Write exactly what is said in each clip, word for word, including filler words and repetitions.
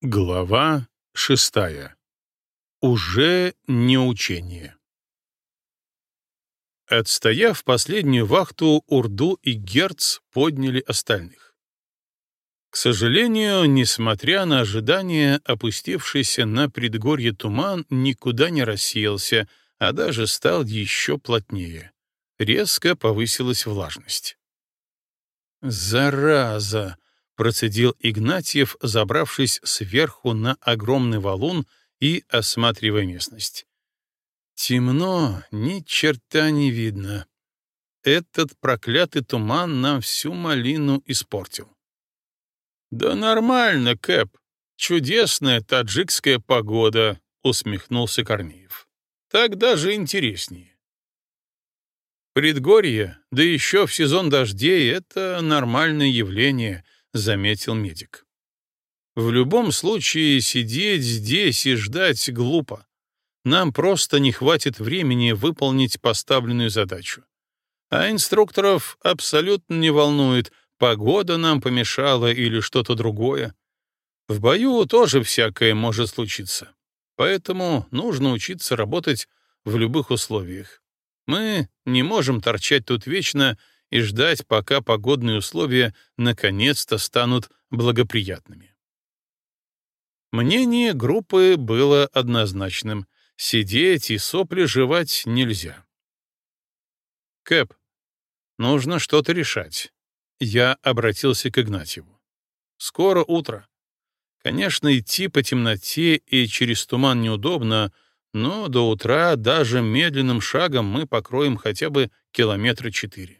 Глава шестая. Уже не учение. Отстояв последнюю вахту, Урду и Герц подняли остальных. К сожалению, несмотря на ожидания, опустившийся на предгорье туман никуда не рассеялся, а даже стал еще плотнее. Резко повысилась влажность. «Зараза!» — процедил Игнатьев, забравшись сверху на огромный валун и осматривая местность. «Темно, ни черта не видно. Этот проклятый туман нам всю малину испортил». «Да нормально, Кэп. Чудесная таджикская погода», — усмехнулся Корнеев. «Так даже интереснее». «Предгорье, да еще в сезон дождей — это нормальное явление», — заметил медик. «В любом случае сидеть здесь и ждать глупо. Нам просто не хватит времени выполнить поставленную задачу. А инструкторов абсолютно не волнует, погода нам помешала или что-то другое. В бою тоже всякое может случиться. Поэтому нужно учиться работать в любых условиях. Мы не можем торчать тут вечно и ждать, пока погодные условия наконец-то станут благоприятными». Мнение группы было однозначным. Сидеть и сопли жевать нельзя. «Кэп, нужно что-то решать». Я обратился к Игнатьеву. «Скоро утро. Конечно, идти по темноте и через туман неудобно, но до утра даже медленным шагом мы покроем хотя бы километра четыре».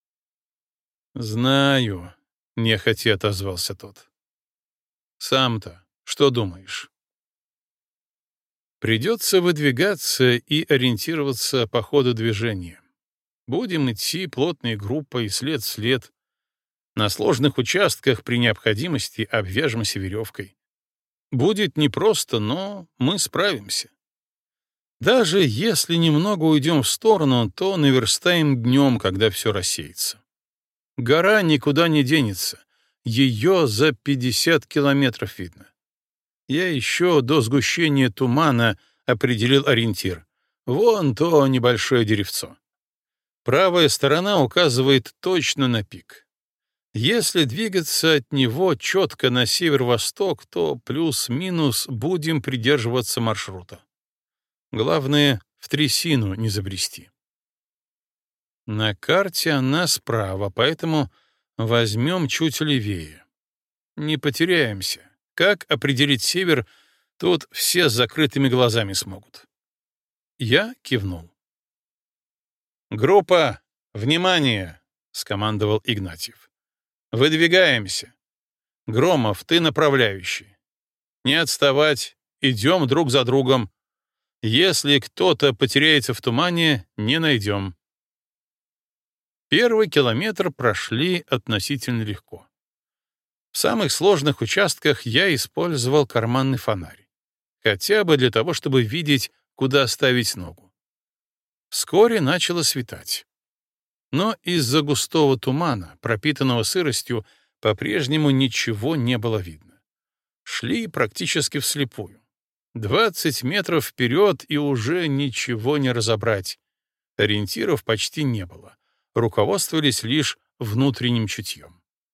«Знаю», — нехотя отозвался тот. «Сам-то что думаешь?» «Придется выдвигаться и ориентироваться по ходу движения. Будем идти плотной группой след в след. На сложных участках при необходимости обвяжемся веревкой. Будет непросто, но мы справимся. Даже если немного уйдем в сторону, то наверстаем днем, когда все рассеется. Гора никуда не денется. Ее за пятьдесят километров видно. Я еще до сгущения тумана определил ориентир. Вон то небольшое деревцо. Правая сторона указывает точно на пик. Если двигаться от него четко на северо-восток, то плюс-минус будем придерживаться маршрута. Главное, в трясину не забрести. На карте она справа, поэтому возьмем чуть левее. Не потеряемся. Как определить север, тут все с закрытыми глазами смогут. Я кивнул. «Группа, внимание!» — скомандовал Игнатьев. «Выдвигаемся. Громов, ты направляющий. Не отставать, идем друг за другом. Если кто-то потеряется в тумане, не найдем». Первый километр прошли относительно легко. В самых сложных участках я использовал карманный фонарь. Хотя бы для того, чтобы видеть, куда ставить ногу. Вскоре начало светать. Но из-за густого тумана, пропитанного сыростью, по-прежнему ничего не было видно. Шли практически вслепую. Двадцать метров вперед, и уже ничего не разобрать. Ориентиров почти не было. Руководствовались лишь внутренним чутьем.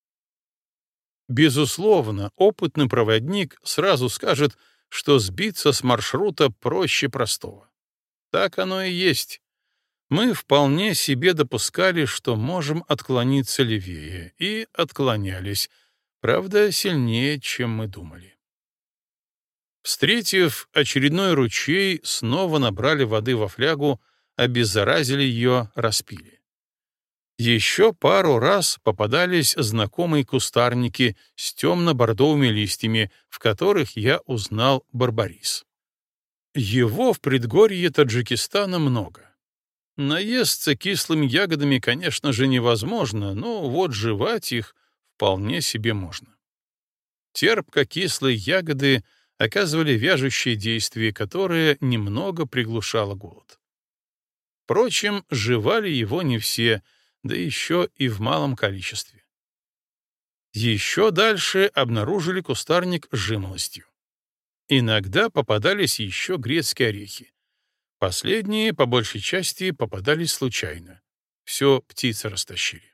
Безусловно, опытный проводник сразу скажет, что сбиться с маршрута проще простого. Так оно и есть. Мы вполне себе допускали, что можем отклониться левее, и отклонялись, правда, сильнее, чем мы думали. Встретив очередной ручей, снова набрали воды во флягу, обеззаразили ее, распили. Еще пару раз попадались знакомые кустарники с темно-бордовыми листьями, в которых я узнал барбарис. Его в предгорье Таджикистана много. Наесться кислыми ягодами, конечно же, невозможно, но вот жевать их вполне себе можно. Терпко-кислые ягоды оказывали вяжущее действие, которое немного приглушало голод. Впрочем, жевали его не все, да еще и в малом количестве. Еще дальше обнаружили кустарник с жимолостью. Иногда попадались еще грецкие орехи. Последние, по большей части, попадались случайно. Все птицы растащили.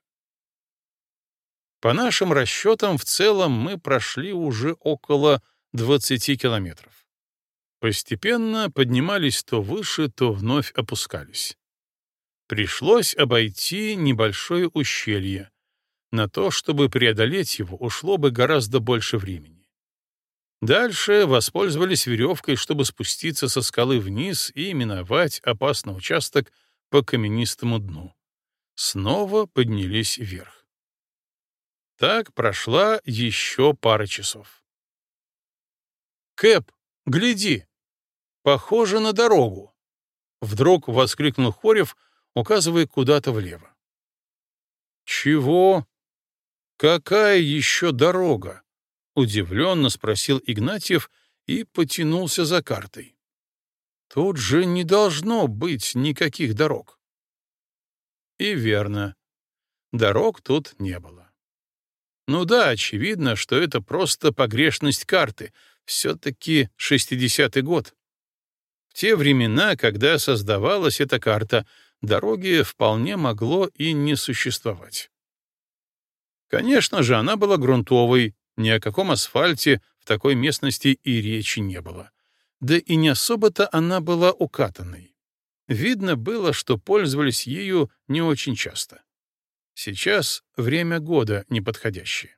По нашим расчетам, в целом мы прошли уже около двадцати километров. Постепенно поднимались то выше, то вновь опускались. Пришлось обойти небольшое ущелье. На то, чтобы преодолеть его, ушло бы гораздо больше времени. Дальше воспользовались веревкой, чтобы спуститься со скалы вниз и миновать опасный участок по каменистому дну. Снова поднялись вверх. Так прошла еще пара часов. «Кэп, гляди! Похоже на дорогу!» Вдруг воскликнул Хорев, указывая куда-то влево. «Чего? Какая еще дорога?» — удивленно спросил Игнатьев и потянулся за картой. «Тут же не должно быть никаких дорог». И верно, дорог тут не было. Ну да, очевидно, что это просто погрешность карты, все-таки шестидесятый год. В те времена, когда создавалась эта карта, дороги вполне могло и не существовать. Конечно же, она была грунтовой, ни о каком асфальте в такой местности и речи не было. Да и не особо-то она была укатанной. Видно было, что пользовались ею не очень часто. Сейчас время года неподходящее.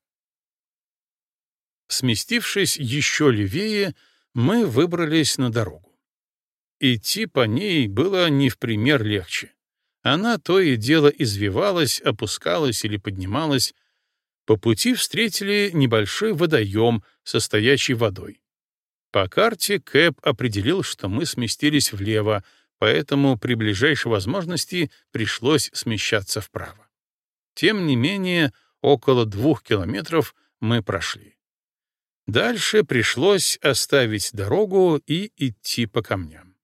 Сместившись еще левее, мы выбрались на дорогу. Идти по ней было не в пример легче. Она то и дело извивалась, опускалась или поднималась. По пути встретили небольшой водоем со стоячей водой. По карте Кэп определил, что мы сместились влево, поэтому при ближайшей возможности пришлось смещаться вправо. Тем не менее, около двух километров мы прошли. Дальше пришлось оставить дорогу и идти по камням.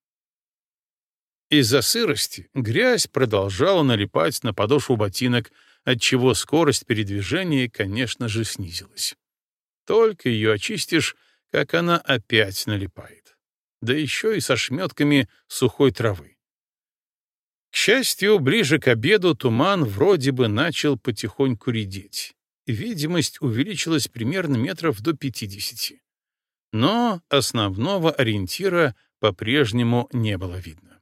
Из-за сырости грязь продолжала налипать на подошву ботинок, отчего скорость передвижения, конечно же, снизилась. Только ее очистишь, как она опять налипает. Да еще и со шметками сухой травы. К счастью, ближе к обеду туман вроде бы начал потихоньку редеть. Видимость увеличилась примерно метров до пятидесяти. Но основного ориентира по-прежнему не было видно.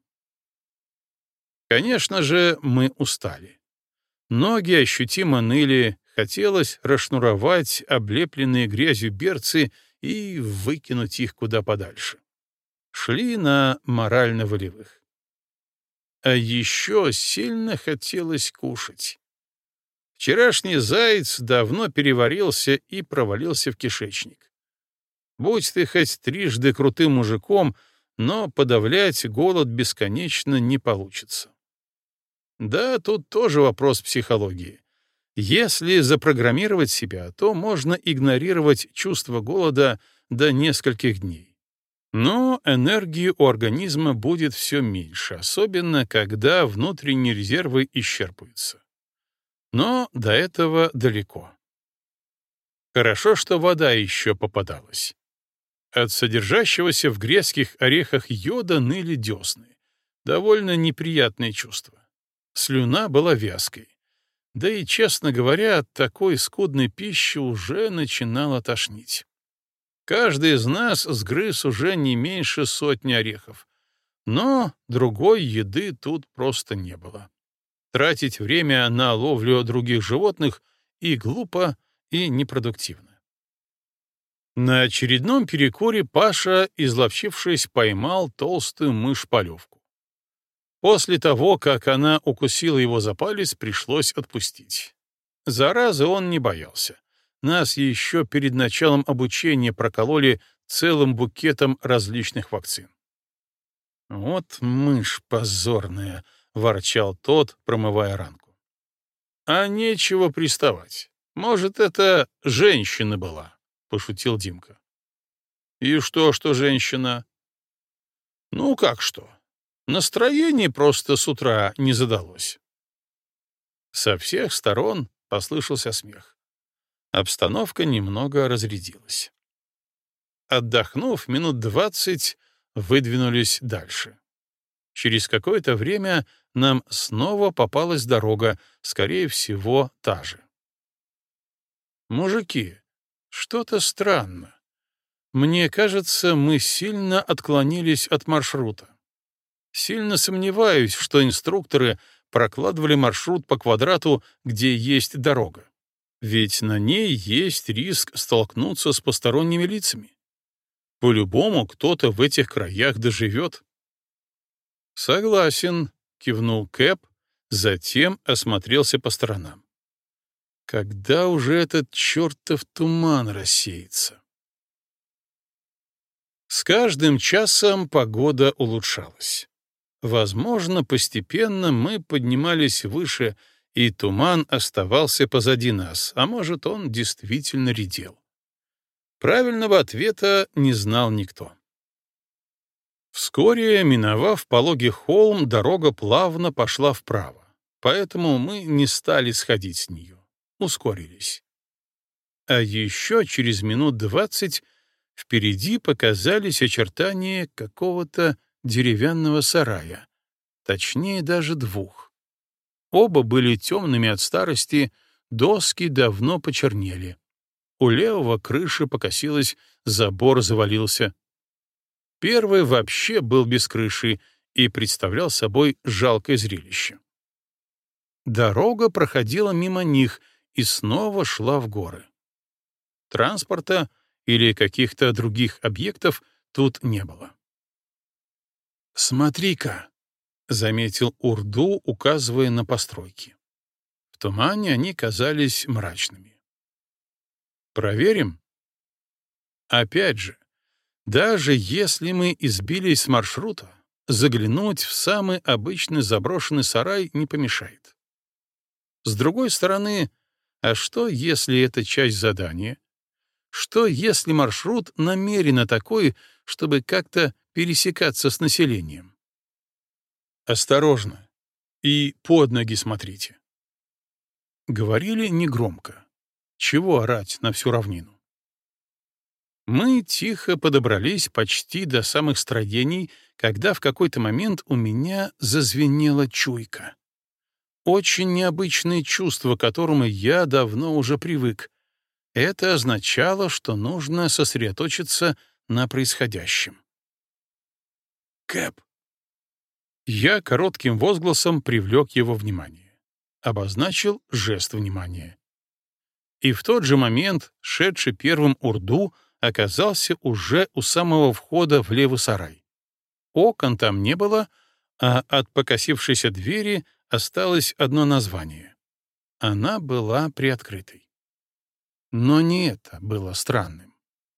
Конечно же, мы устали. Ноги ощутимо ныли, хотелось расшнуровать облепленные грязью берцы и выкинуть их куда подальше. Шли на морально-волевых. А еще сильно хотелось кушать. Вчерашний заяц давно переварился и провалился в кишечник. Будь ты хоть трижды крутым мужиком, но подавлять голод бесконечно не получится. Да, тут тоже вопрос психологии. Если запрограммировать себя, то можно игнорировать чувство голода до нескольких дней. Но энергии у организма будет все меньше, особенно когда внутренние резервы исчерпываются. Но до этого далеко. Хорошо, что вода еще попадалась. От содержащегося в грецких орехах йода ныли десны. Довольно неприятное чувство. Слюна была вязкой. Да и, честно говоря, от такой скудной пищи уже начинало тошнить. Каждый из нас сгрыз уже не меньше сотни орехов. Но другой еды тут просто не было. Тратить время на ловлю других животных и глупо, и непродуктивно. На очередном перекуре Паша, изловчившись, поймал толстую мышь-полевку. После того, как она укусила его за палец, пришлось отпустить. Заразы он не боялся. Нас еще перед началом обучения прокололи целым букетом различных вакцин. «Вот мышь позорная!» — ворчал тот, промывая ранку. «А нечего приставать. Может, это женщина была», — пошутил Димка. «И что, что женщина?» «Ну, как что? Настроение просто с утра не задалось». Со всех сторон послышался смех. Обстановка немного разрядилась. Отдохнув минут двадцать, выдвинулись дальше. Через какое-то время нам снова попалась дорога, скорее всего, та же. «Мужики, что-то странно. Мне кажется, мы сильно отклонились от маршрута. Сильно сомневаюсь, что инструкторы прокладывали маршрут по квадрату, где есть дорога. Ведь на ней есть риск столкнуться с посторонними лицами. По-любому кто-то в этих краях доживет». «Согласен», — кивнул Кэп, затем осмотрелся по сторонам. «Когда уже этот чертов туман рассеется?» С каждым часом погода улучшалась. Возможно, постепенно мы поднимались выше, и туман оставался позади нас, а может, он действительно редел. Правильного ответа не знал никто. Вскоре, миновав пологий холм, дорога плавно пошла вправо, поэтому мы не стали сходить с нее, ускорились. А еще через минут двадцать впереди показались очертания какого-то деревянного сарая, точнее даже двух. Оба были темными от старости, доски давно почернели. У левого крыша покосилась, забор завалился. Первый вообще был без крыши и представлял собой жалкое зрелище. Дорога проходила мимо них и снова шла в горы. Транспорта или каких-то других объектов тут не было. «Смотри-ка», — заметил Урду, указывая на постройки. В тумане они казались мрачными. «Проверим?» Опять же, даже если мы избились с маршрута, заглянуть в самый обычный заброшенный сарай не помешает. С другой стороны, а что, если это часть задания? Что, если маршрут намеренно такой, чтобы как-то пересекаться с населением? Осторожно и под ноги смотрите. Говорили негромко. Чего орать на всю равнину? Мы тихо подобрались почти до самых строений, когда в какой-то момент у меня зазвенела чуйка. Очень необычное чувство, к которому я давно уже привык. Это означало, что нужно сосредоточиться на происходящем. «Кэп!» Я коротким возгласом привлек его внимание. Обозначил жест внимания. И в тот же момент, шедший первым Урду, оказался уже у самого входа в левый сарай. Окон там не было, а от покосившейся двери осталось одно название. Она была приоткрытой. Но не это было странным.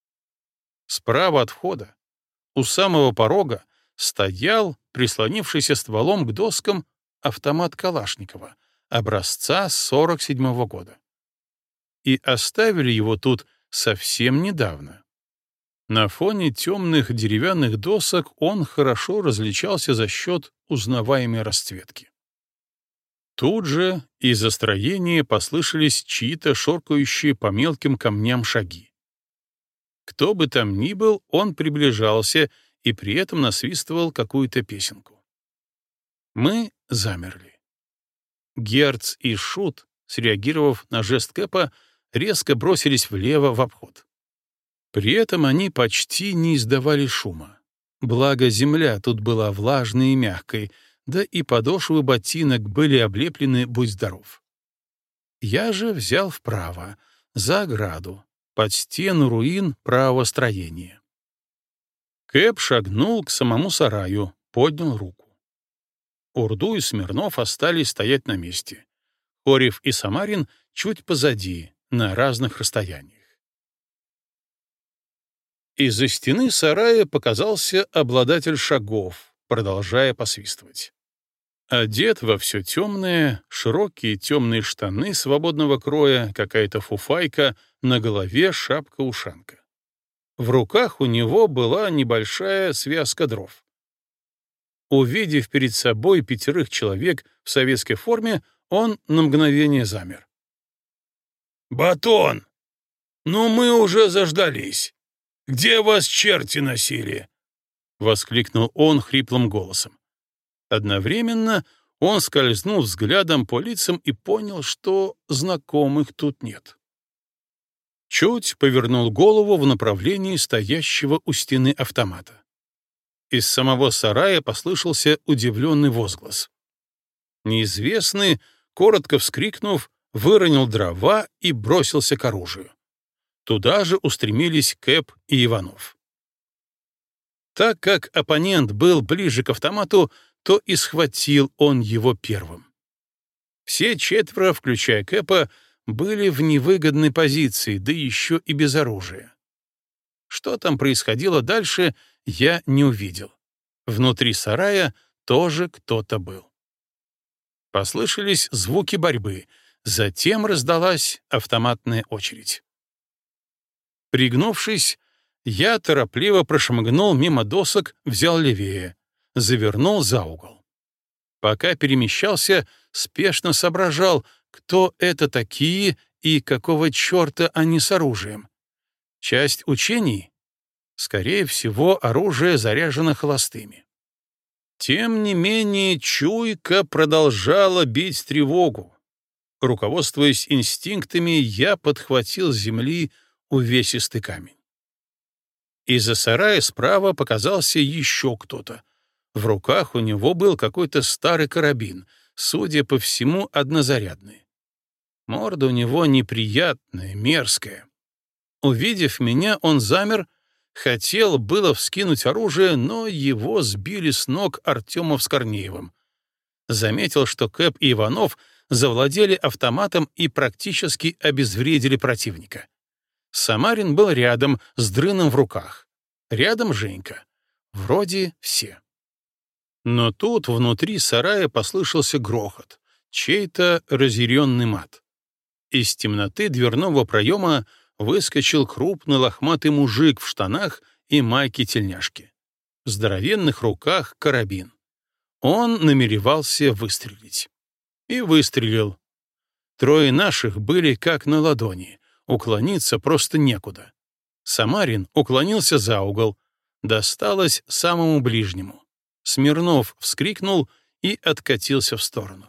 Справа от входа, у самого порога, стоял, прислонившийся стволом к доскам, автомат Калашникова, образца сорок седьмого года. И оставили его тут совсем недавно. На фоне темных деревянных досок он хорошо различался за счет узнаваемой расцветки. Тут же из-за строения послышались чьи-то шоркающие по мелким камням шаги. Кто бы там ни был, он приближался и при этом насвистывал какую-то песенку. Мы замерли. Герц и Шут, среагировав на жест Кэпа, резко бросились влево в обход. При этом они почти не издавали шума. Благо земля тут была влажной и мягкой, да и подошвы ботинок были облеплены, будь здоров. Я же взял вправо, за ограду, под стену руин правого строения. Кэп шагнул к самому сараю, поднял руку. Урду и Смирнов остались стоять на месте. Хорев и Самарин чуть позади, на разных расстояниях. Из-за стены сарая показался обладатель шагов, продолжая посвистывать. Одет во все темное, широкие темные штаны свободного кроя, какая-то фуфайка, на голове шапка-ушанка. В руках у него была небольшая связка дров. Увидев перед собой пятерых человек в советской форме, он на мгновение замер. «Батон! Ну мы уже заждались!» Где вас черти носили?» — воскликнул он хриплым голосом. Одновременно он скользнул взглядом по лицам и понял, что знакомых тут нет. Чуть повернул голову в направлении стоящего у стены автомата. Из самого сарая послышался удивленный возглас. Неизвестный, коротко вскрикнув, выронил дрова и бросился к оружию. Туда же устремились Кэп и Иванов. Так как оппонент был ближе к автомату, то и схватил он его первым. Все четверо, включая Кэпа, были в невыгодной позиции, да еще и без оружия. Что там происходило дальше, я не увидел. Внутри сарая тоже кто-то был. Послышались звуки борьбы, затем раздалась автоматная очередь. Пригнувшись, я торопливо прошмыгнул мимо досок, взял левее, завернул за угол. Пока перемещался, спешно соображал, кто это такие и какого черта они с оружием. Часть учений? Скорее всего, оружие заряжено холостыми. Тем не менее, чуйка продолжала бить тревогу. Руководствуясь инстинктами, я подхватил с земли увесистый камень. Из-за сарая справа показался еще кто-то. В руках у него был какой-то старый карабин, судя по всему, однозарядный. Морда у него неприятная, мерзкая. Увидев меня, он замер, хотел было вскинуть оружие, но его сбили с ног Артемов с Корнеевым. Заметил, что Кэп и Иванов завладели автоматом и практически обезвредили противника. Самарин был рядом, с дрыном в руках. Рядом Женька. Вроде все. Но тут внутри сарая послышался грохот, чей-то разъяренный мат. Из темноты дверного проема выскочил крупный лохматый мужик в штанах и майке-тельняшке. В здоровенных руках карабин. Он намеревался выстрелить. И выстрелил. Трое наших были как на ладони. Уклониться просто некуда. Самарин уклонился за угол. Досталось самому ближнему. Смирнов вскрикнул и откатился в сторону.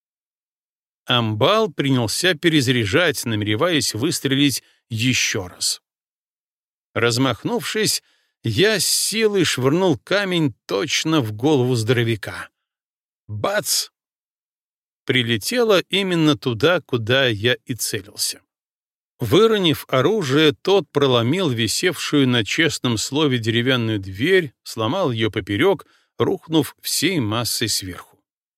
Амбал принялся перезаряжать, намереваясь выстрелить еще раз. Размахнувшись, я с силой швырнул камень точно в голову здоровяка. Бац! Прилетело именно туда, куда я и целился. Выронив оружие, тот проломил висевшую на честном слове деревянную дверь, сломал ее поперек, рухнув всей массой сверху.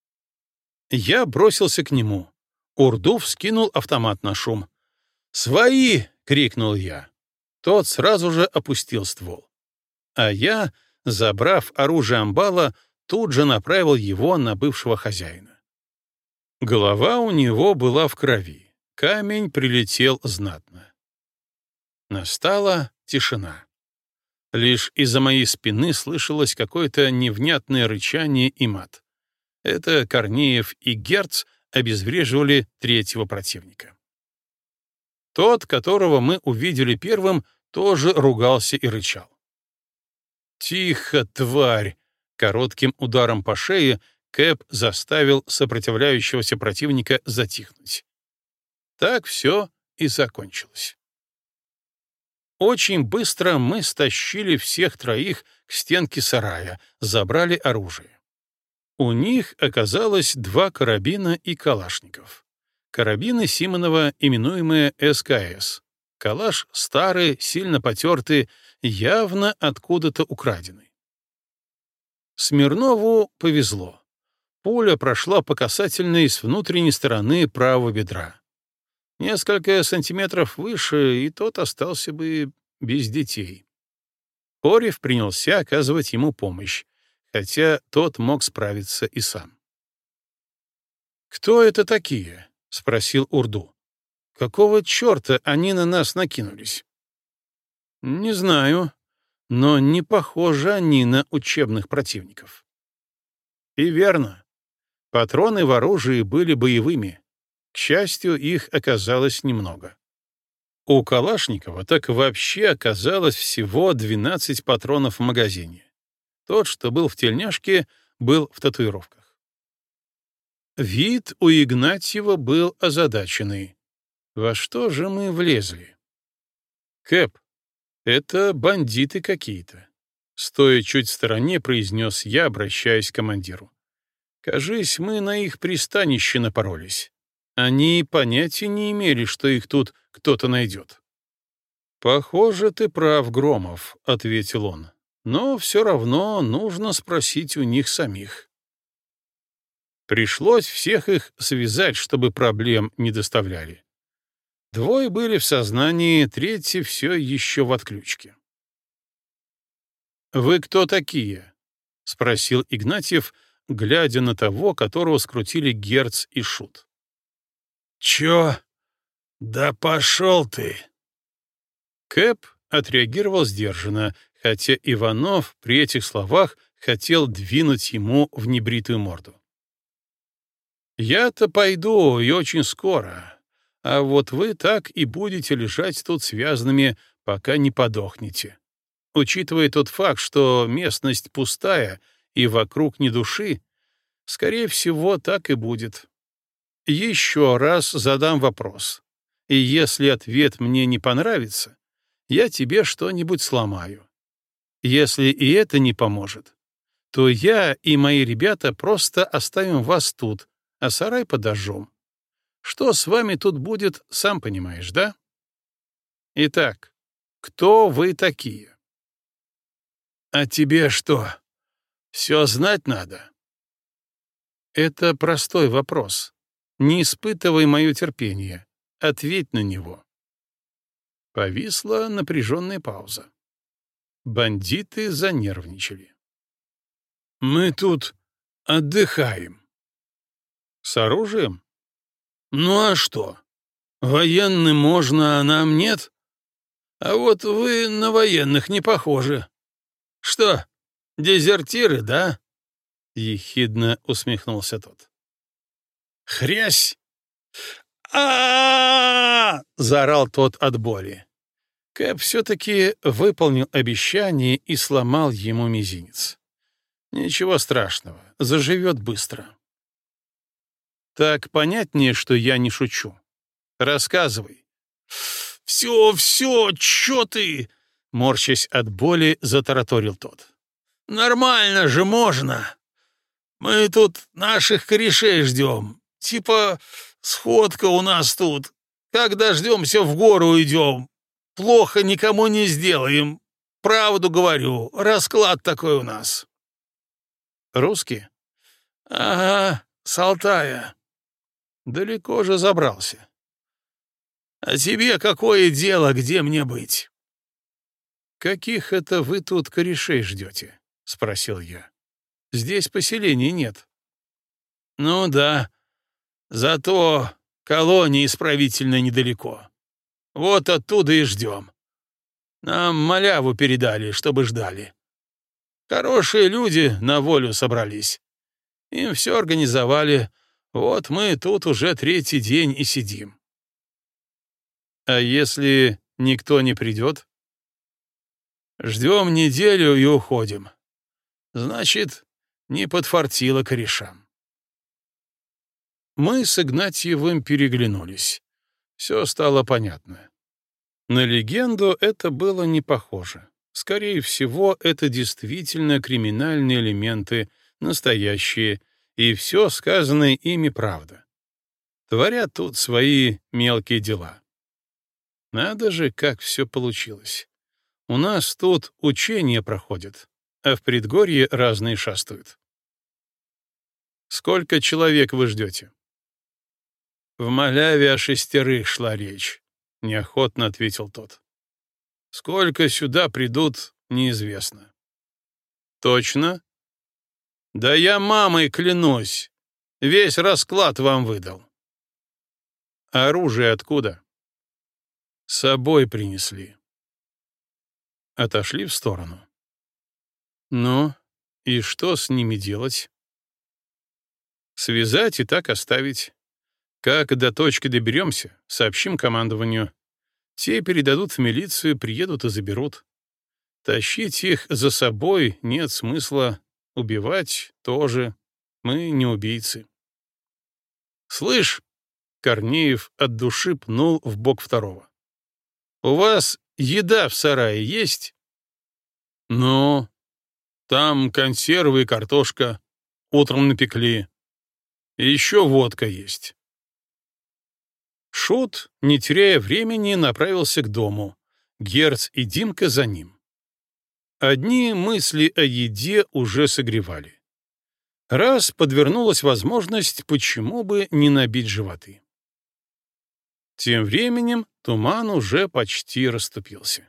Я бросился к нему. Урду вскинул автомат на шум. «Свои!» — крикнул я. Тот сразу же опустил ствол. А я, забрав оружие амбала, тут же направил его на бывшего хозяина. Голова у него была в крови. Камень прилетел знатно. Настала тишина. Лишь из-за моей спины слышалось какое-то невнятное рычание и мат. Это Корнеев и Герц обезвреживали третьего противника. Тот, которого мы увидели первым, тоже ругался и рычал. «Тихо, тварь!» Коротким ударом по шее Кэп заставил сопротивляющегося противника затихнуть. Так все и закончилось. Очень быстро мы стащили всех троих к стенке сарая, забрали оружие. У них оказалось два карабина и калашников. Карабины Симонова, именуемые эс ка эс. Калаш старый, сильно потертый, явно откуда-то украденный. Смирнову повезло. Пуля прошла по касательной с внутренней стороны правого бедра. Несколько сантиметров выше, и тот остался бы без детей. Орев принялся оказывать ему помощь, хотя тот мог справиться и сам. «Кто это такие?» — спросил Урду. «Какого черта они на нас накинулись?» «Не знаю, но не похожи они на учебных противников». И верно. Патроны в оружии были боевыми. К счастью, их оказалось немного. У Калашникова так вообще оказалось всего двенадцать патронов в магазине. Тот, что был в тельняшке, был в татуировках. Вид у Игнатьева был озадаченный. Во что же мы влезли? Кэп, это бандиты какие-то. Стоя чуть в стороне, произнес я, обращаясь к командиру. Кажись, мы на их пристанище напоролись. Они понятия не имели, что их тут кто-то найдет. «Похоже, ты прав, Громов», — ответил он. «Но все равно нужно спросить у них самих». Пришлось всех их связать, чтобы проблем не доставляли. Двое были в сознании, третий все еще в отключке. «Вы кто такие?» — спросил Игнатьев, глядя на того, которого скрутили Герц и Шут. «Чё? Да пошел ты!» Кэп отреагировал сдержанно, хотя Иванов при этих словах хотел двинуть ему в небритую морду. «Я-то пойду, и очень скоро, а вот вы так и будете лежать тут связанными, пока не подохнете. Учитывая тот факт, что местность пустая и вокруг ни души, скорее всего, так и будет. Еще раз задам вопрос, и если ответ мне не понравится, я тебе что-нибудь сломаю. Если и это не поможет, то я и мои ребята просто оставим вас тут, а сарай подожжем. Что с вами тут будет, сам понимаешь, да? Итак, кто вы такие?» «А тебе что, все знать надо?» Это простой вопрос. Не испытывай мое терпение. Ответь на него. Повисла напряженная пауза. Бандиты занервничали. «Мы тут отдыхаем». «С оружием?» «Ну а что? Военным можно, а нам нет? А вот вы на военных не похожи. Что, дезертиры, да?» — ехидно усмехнулся тот. «Хрясь! а заорал тот от боли. Кэп все-таки выполнил обещание и сломал ему мизинец. Ничего страшного, заживет быстро. Так понятнее, что я не шучу. Рассказывай. «Все, все, чё ты?» — морщась от боли, затараторил тот. «Нормально же можно. Мы тут наших корешей ждем. Типа сходка у нас тут. Как дождемся, в гору идем. Плохо никому не сделаем. Правду говорю, расклад такой у нас». «Русские?» «Ага, с Алтая». «Далеко же забрался». «А тебе какое дело, где мне быть?» «Каких это вы тут корешей ждете?» — спросил я. «Здесь поселений нет». «Ну да, зато колония исправительно недалеко. Вот оттуда и ждем. Нам маляву передали, чтобы ждали. Хорошие люди на волю собрались. Им все организовали. Вот мы тут уже третий день и сидим». «А если никто не придет?» «Ждем неделю и уходим. Значит, не подфартило корешам». Мы с Игнатьевым переглянулись. Все стало понятно. На легенду это было не похоже. Скорее всего, это действительно криминальные элементы, настоящие, и все сказанное ими правда. Творят тут свои мелкие дела. Надо же, как все получилось. У нас тут учения проходят, а в предгорье разные шастают. Сколько человек вы ждете? В Маляве о шестерых шла речь, — неохотно ответил тот. Сколько сюда придут, неизвестно. Точно? Да я мамой клянусь. Весь расклад вам выдал. А оружие откуда? С собой принесли. Отошли в сторону. Ну, и что с ними делать? Связать и так оставить. Как до точки доберемся, сообщим командованию. Те передадут в милицию, приедут и заберут. Тащить их за собой нет смысла, убивать тоже. Мы не убийцы. «Слышь!» — Корнеев от души пнул в бок второго. «У вас еда в сарае есть?» «Ну, там консервы и картошка. Утром напекли. И еще водка есть». Шут, не теряя времени, направился к дому. Герц и Димка за ним. Одни мысли о еде уже согревали. Раз подвернулась возможность, почему бы не набить животы? Тем временем туман уже почти расступился.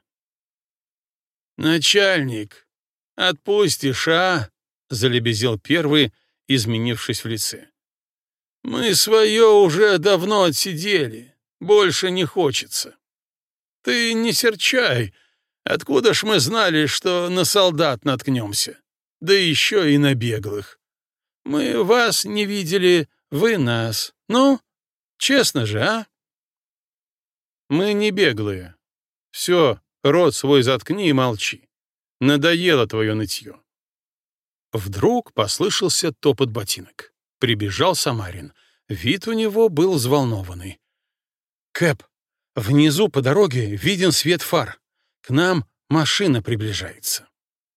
«Начальник, отпустишь, а?» — залебезил первый, изменившись в лице. «Мы свое уже давно отсидели, больше не хочется. Ты не серчай, откуда ж мы знали, что на солдат наткнемся, да еще и на беглых. Мы вас не видели, вы нас. Ну, честно же, а?» «Мы не беглые. Все, рот свой заткни и молчи. Надоело твое нытье». Вдруг послышался топот ботинок. Прибежал Самарин. Вид у него был взволнованный. «Кэп, внизу по дороге виден свет фар. К нам машина приближается».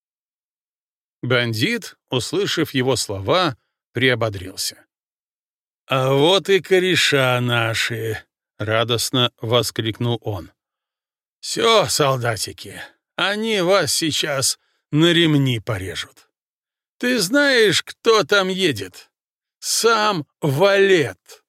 Бандит, услышав его слова, приободрился. «А вот и кореша наши!» — радостно воскликнул он. «Все, солдатики, они вас сейчас на ремни порежут. Ты знаешь, кто там едет? Сам Валет!»